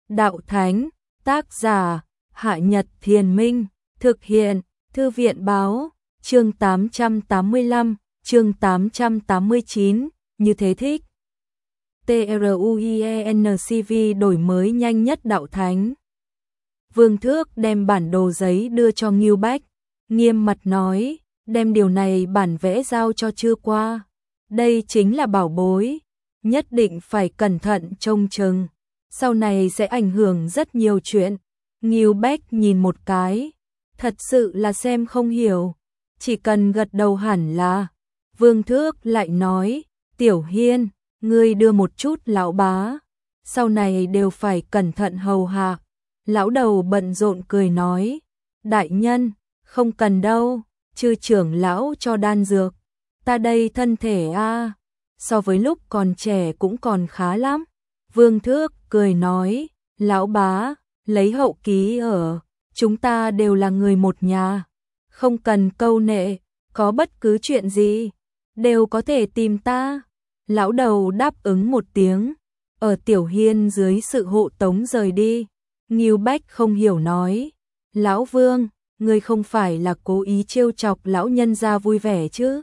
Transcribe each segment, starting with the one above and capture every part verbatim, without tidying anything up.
Đạo Thánh, tác giả, Hạ Nhật Thiền Minh, thực hiện, Thư viện Báo, chương tám trăm tám mươi lăm, chương tám trăm tám mươi chín, như thế thích. TRUIENCV đổi mới nhanh nhất Đạo Thánh. Vương Thước đem bản đồ giấy đưa cho Ngưu Bách, nghiêm mặt nói, đem điều này bản vẽ giao cho Chư Qua. Đây chính là bảo bối, nhất định phải cẩn thận trông chừng, sau này sẽ ảnh hưởng rất nhiều chuyện. Ngưu Bách nhìn một cái, thật sự là xem không hiểu, chỉ cần gật đầu hẳn là. Vương Thước lại nói, Tiểu Hiên, ngươi đưa một chút lão bá, sau này đều phải cẩn thận hầu hạ. Lão đầu bận rộn cười nói, đại nhân, không cần đâu, Chư trưởng lão cho đan dược, ta đây thân thể a, so với lúc còn trẻ cũng còn khá lắm. Vương Thước cười nói, lão bá, lấy hậu ký ở, chúng ta đều là người một nhà, không cần câu nệ, có bất cứ chuyện gì, đều có thể tìm ta. Lão đầu đáp ứng một tiếng, ở Tiểu Hiên dưới sự hộ tống rời đi. Ngưu Bách không hiểu nói, lão Vương, ngươi không phải là cố ý trêu chọc lão nhân gia vui vẻ chứ?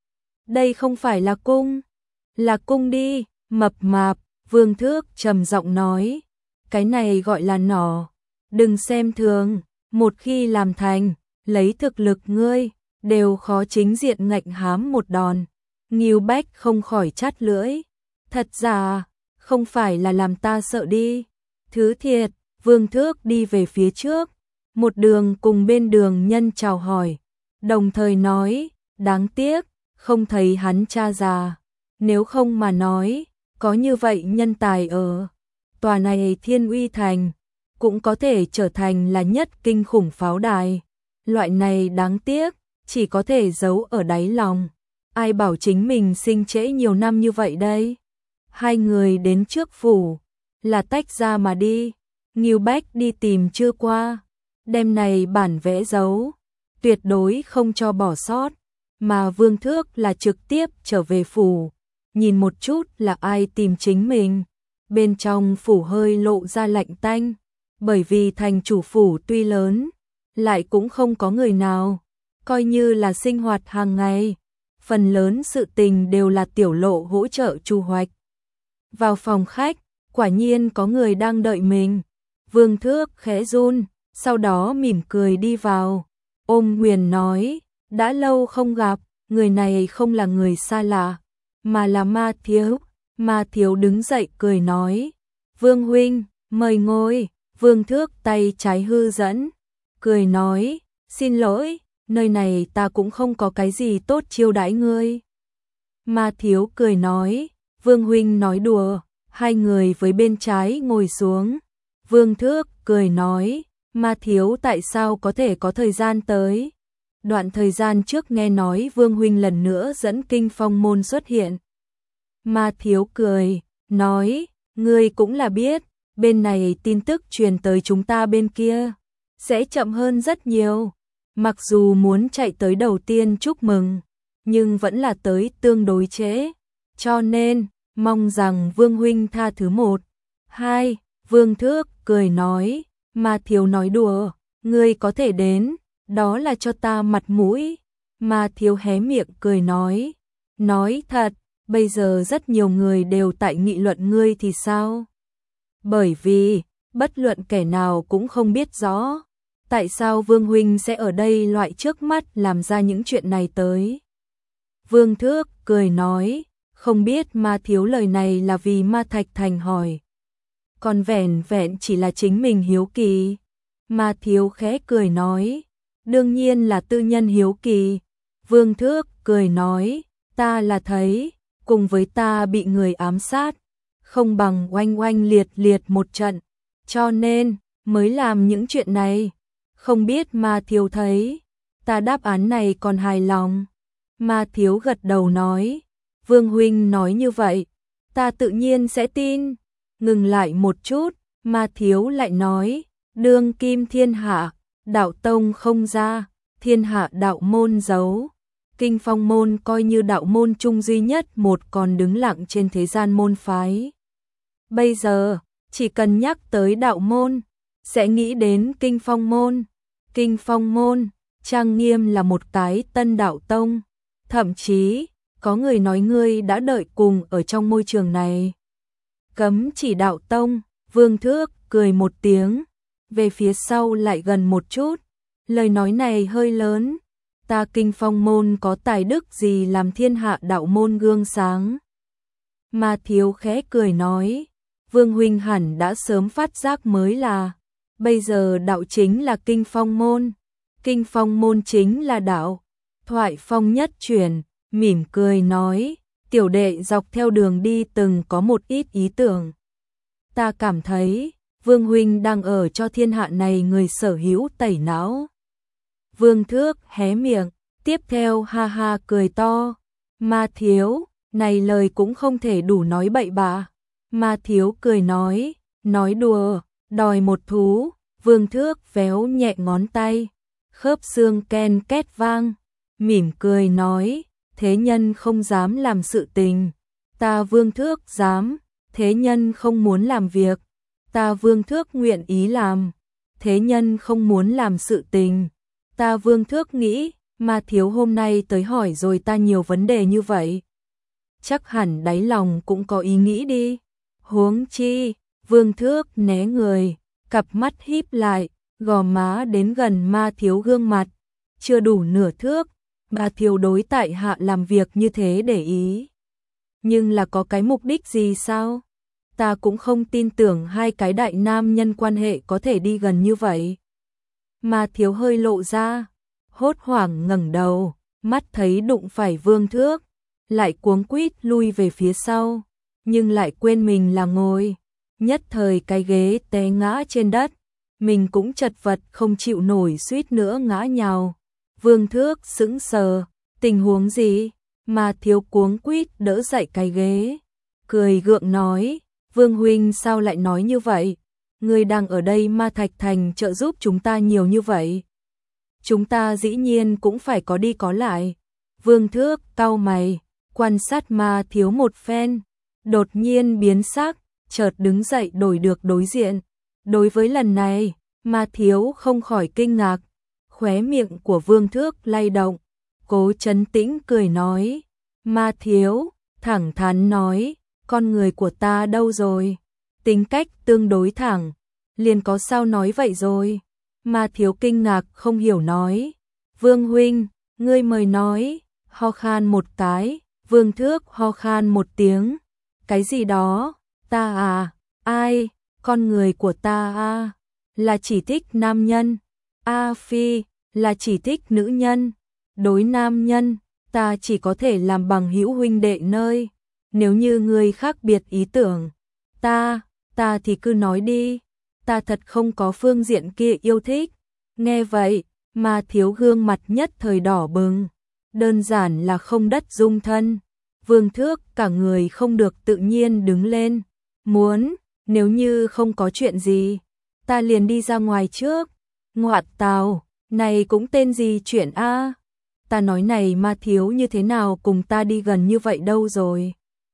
Đây không phải là cung, là cung đi, mập mạp. Vương Thước trầm giọng nói, cái này gọi là nỏ, đừng xem thường, một khi làm thành, lấy thực lực ngươi, đều khó chính diện ngạnh hám một đòn. Ngưu Bách không khỏi chát lưỡi, thật ra, không phải là làm ta sợ đi. Thứ thiệt. Vương Thước đi về phía trước, một đường cùng bên đường nhân chào hỏi, đồng thời nói, đáng tiếc, không thấy hắn cha già, nếu không mà nói, có như vậy nhân tài ở tòa này Thiên Uy Thành, cũng có thể trở thành là nhất kinh khủng pháo đài. Loại này đáng tiếc, chỉ có thể giấu ở đáy lòng. Ai bảo chính mình sinh trễ nhiều năm như vậy đây? Hai người đến trước phủ, là tách ra mà đi. Ngưu Bách đi tìm Chư Qua, đem này bản vẽ giấu, tuyệt đối không cho bỏ sót, mà Vương Thước là trực tiếp trở về phủ, nhìn một chút là ai tìm chính mình. Bên trong phủ hơi lộ ra lạnh tanh, bởi vì thành chủ phủ tuy lớn, lại cũng không có người nào, coi như là sinh hoạt hàng ngày, phần lớn sự tình đều là Tiểu Lộ hỗ trợ chu hoạch. Vào phòng khách, quả nhiên có người đang đợi mình. Vương Thước khẽ run, sau đó mỉm cười đi vào, ôm Huyền nói, đã lâu không gặp, người này không là người xa lạ, mà là Ma Thiếu. Ma Thiếu đứng dậy cười nói, Vương huynh, mời ngồi. Vương Thước tay trái hư dẫn, cười nói, xin lỗi, nơi này ta cũng không có cái gì tốt chiêu đãi ngươi. Ma Thiếu cười nói, Vương huynh nói đùa. Hai người với bên trái ngồi xuống. Vương Thước cười nói, Ma Thiếu tại sao có thể có thời gian tới? Đoạn thời gian trước nghe nói Vương huynh lần nữa dẫn Kinh Phong môn xuất hiện. Ma Thiếu cười, nói, ngươi cũng là biết, bên này tin tức truyền tới chúng ta bên kia, sẽ chậm hơn rất nhiều. Mặc dù muốn chạy tới đầu tiên chúc mừng, nhưng vẫn là tới tương đối trễ, cho nên, mong rằng Vương huynh tha thứ một. Hai, Vương Thước cười nói, Ma Thiếu nói đùa, ngươi có thể đến, đó là cho ta mặt mũi. Ma Thiếu hé miệng cười nói, nói thật, bây giờ rất nhiều người đều tại nghị luận ngươi thì sao? Bởi vì, bất luận kẻ nào cũng không biết rõ, tại sao Vương huynh sẽ ở đây loại trước mắt làm ra những chuyện này tới. Vương Thước cười nói, không biết Ma Thiếu lời này là vì Ma Thạch Thành hỏi, còn vẻn vẹn chỉ là chính mình hiếu kỳ. Ma Thiếu khẽ cười nói, đương nhiên là tư nhân hiếu kỳ. Vương Thước cười nói, ta là thấy, cùng với ta bị người ám sát, không bằng oanh oanh liệt liệt một trận, cho nên mới làm những chuyện này. Không biết Ma Thiếu thấy, ta đáp án này còn hài lòng. Ma Thiếu gật đầu nói, Vương huynh nói như vậy, ta tự nhiên sẽ tin. Ngừng lại một chút, Ma Thiếu lại nói, đương kim thiên hạ, đạo tông không ra, thiên hạ đạo môn giấu. Kinh Phong môn coi như đạo môn chung duy nhất một còn đứng lặng trên thế gian môn phái. Bây giờ, chỉ cần nhắc tới đạo môn, sẽ nghĩ đến Kinh Phong môn. Kinh Phong môn, trang nghiêm là một cái tân đạo tông, thậm chí, có người nói ngươi đã đợi cùng ở trong môi trường này. Cấm chỉ đạo tông, Vương Thước cười một tiếng, về phía sau lại gần một chút, lời nói này hơi lớn, ta Kinh Phong môn có tài đức gì làm thiên hạ đạo môn gương sáng. Ma Thiếu khẽ cười nói, Vương huynh hẳn đã sớm phát giác mới là, bây giờ đạo chính là Kinh Phong môn, Kinh Phong môn chính là đạo. Thoại phong nhất chuyển, mỉm cười nói, tiểu đệ dọc theo đường đi từng có một ít ý tưởng. Ta cảm thấy, Vương huynh đang ở cho thiên hạ này người sở hữu tẩy não. Vương Thước hé miệng, tiếp theo ha ha cười to, Ma Thiếu, này lời cũng không thể đủ nói bậy bạ. Ma Thiếu cười nói, nói đùa, đòi một thú. Vương Thước véo nhẹ ngón tay, khớp xương ken két vang, mỉm cười nói, thế nhân không dám làm sự tình, ta Vương Thước dám, thế nhân không muốn làm việc, ta Vương Thước nguyện ý làm, thế nhân không muốn làm sự tình, ta Vương Thước nghĩ, Ma Thiếu hôm nay tới hỏi rồi ta nhiều vấn đề như vậy. Chắc hẳn đáy lòng cũng có ý nghĩ đi, huống chi, Vương Thước né người, cặp mắt híp lại, gò má đến gần Ma Thiếu gương mặt, chưa đủ nửa thước, Ma Thiếu đối tại hạ làm việc như thế để ý. Nhưng là có cái mục đích gì sao? Ta cũng không tin tưởng hai cái đại nam nhân quan hệ có thể đi gần như vậy. Ma Thiếu hơi lộ ra, hốt hoảng ngẩng đầu, mắt thấy đụng phải Vương Thước, lại cuống quýt lui về phía sau, nhưng lại quên mình là ngồi. Nhất thời cái ghế té ngã trên đất, mình cũng chật vật không chịu nổi suýt nữa ngã nhào. Vương Thước sững sờ, tình huống gì? Ma Thiếu cuống quýt đỡ dậy cái ghế, cười gượng nói, Vương huynh sao lại nói như vậy? Ngươi đang ở đây Ma Thạch Thành trợ giúp chúng ta nhiều như vậy. Chúng ta dĩ nhiên cũng phải có đi có lại. Vương Thước cau mày, quan sát Ma Thiếu một phen, đột nhiên biến sắc, chợt đứng dậy đổi được đối diện. Đối với lần này, Ma Thiếu không khỏi kinh ngạc, khóe miệng của Vương Thước lay động, cố trấn tĩnh cười nói, Ma Thiếu, thẳng thắn nói, con người của ta đâu rồi? Tính cách tương đối thẳng, liền có sao nói vậy rồi? Ma Thiếu kinh ngạc không hiểu nói, Vương huynh, ngươi mời nói, ho khan một cái, Vương Thước ho khan một tiếng, cái gì đó, ta à, ai, con người của ta à, là chỉ thích nam nhân, a phi, là chỉ thích nữ nhân, đối nam nhân, ta chỉ có thể làm bằng hữu huynh đệ nơi, nếu như ngươi khác biệt ý tưởng, ta, ta thì cứ nói đi, ta thật không có phương diện kia yêu thích. Nghe vậy, Ma Thiếu gương mặt nhất thời đỏ bừng, đơn giản là không đất dung thân. Vương Thước cả người không được tự nhiên đứng lên, muốn, nếu như không có chuyện gì, ta liền đi ra ngoài trước. Ngoạn tào, này cũng tên gì chuyện a? Ta nói này Ma Thiếu như thế nào cùng ta đi gần như vậy đâu rồi?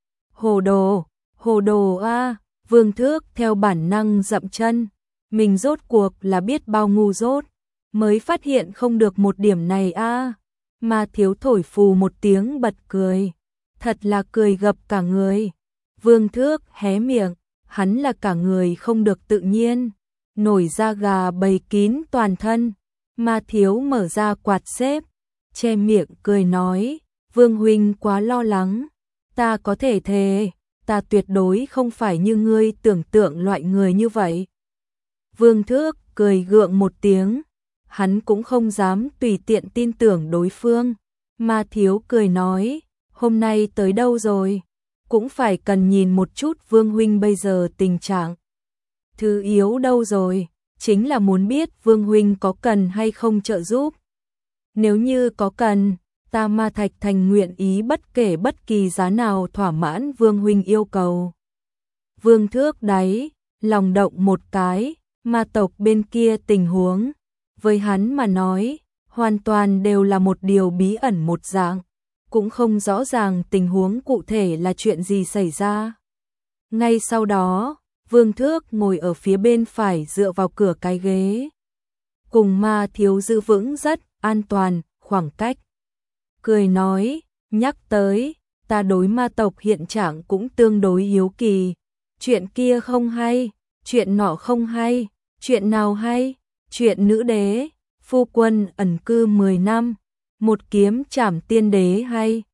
Hồ đồ, hồ đồ a. Vương Thước theo bản năng dậm chân, mình rốt cuộc là biết bao ngu dốt, mới phát hiện không được một điểm này a. Ma Thiếu thổi phù một tiếng bật cười, thật là cười gập cả người. Vương Thước hé miệng, hắn là cả người không được tự nhiên, nổi da gà bầy kín toàn thân. Ma Thiếu mở ra quạt xếp, che miệng cười nói, Vương huynh quá lo lắng, ta có thể thề, ta tuyệt đối không phải như ngươi tưởng tượng loại người như vậy. Vương Thước cười gượng một tiếng, hắn cũng không dám tùy tiện tin tưởng đối phương. Ma Thiếu cười nói, hôm nay tới đâu rồi, cũng phải cần nhìn một chút Vương huynh bây giờ tình trạng. Thứ yếu đâu rồi, chính là muốn biết Vương huynh có cần hay không trợ giúp. Nếu như có cần, ta Ma Thạch Thành nguyện ý bất kể bất kỳ giá nào thỏa mãn Vương huynh yêu cầu. Vương Thước đáy, lòng động một cái, ma tộc bên kia tình huống, với hắn mà nói, hoàn toàn đều là một điều bí ẩn một dạng, cũng không rõ ràng tình huống cụ thể là chuyện gì xảy ra. Ngay sau đó, Vương Thước ngồi ở phía bên phải dựa vào cửa cái ghế. Cùng Ma Thiếu giữ vững rất an toàn, khoảng cách. Cười nói, nhắc tới, ta đối ma tộc hiện trạng cũng tương đối hiếu kỳ. Chuyện kia không hay, chuyện nọ không hay, chuyện nào hay, chuyện nữ đế, phu quân ẩn cư mười năm, một kiếm trảm tiên đế hay.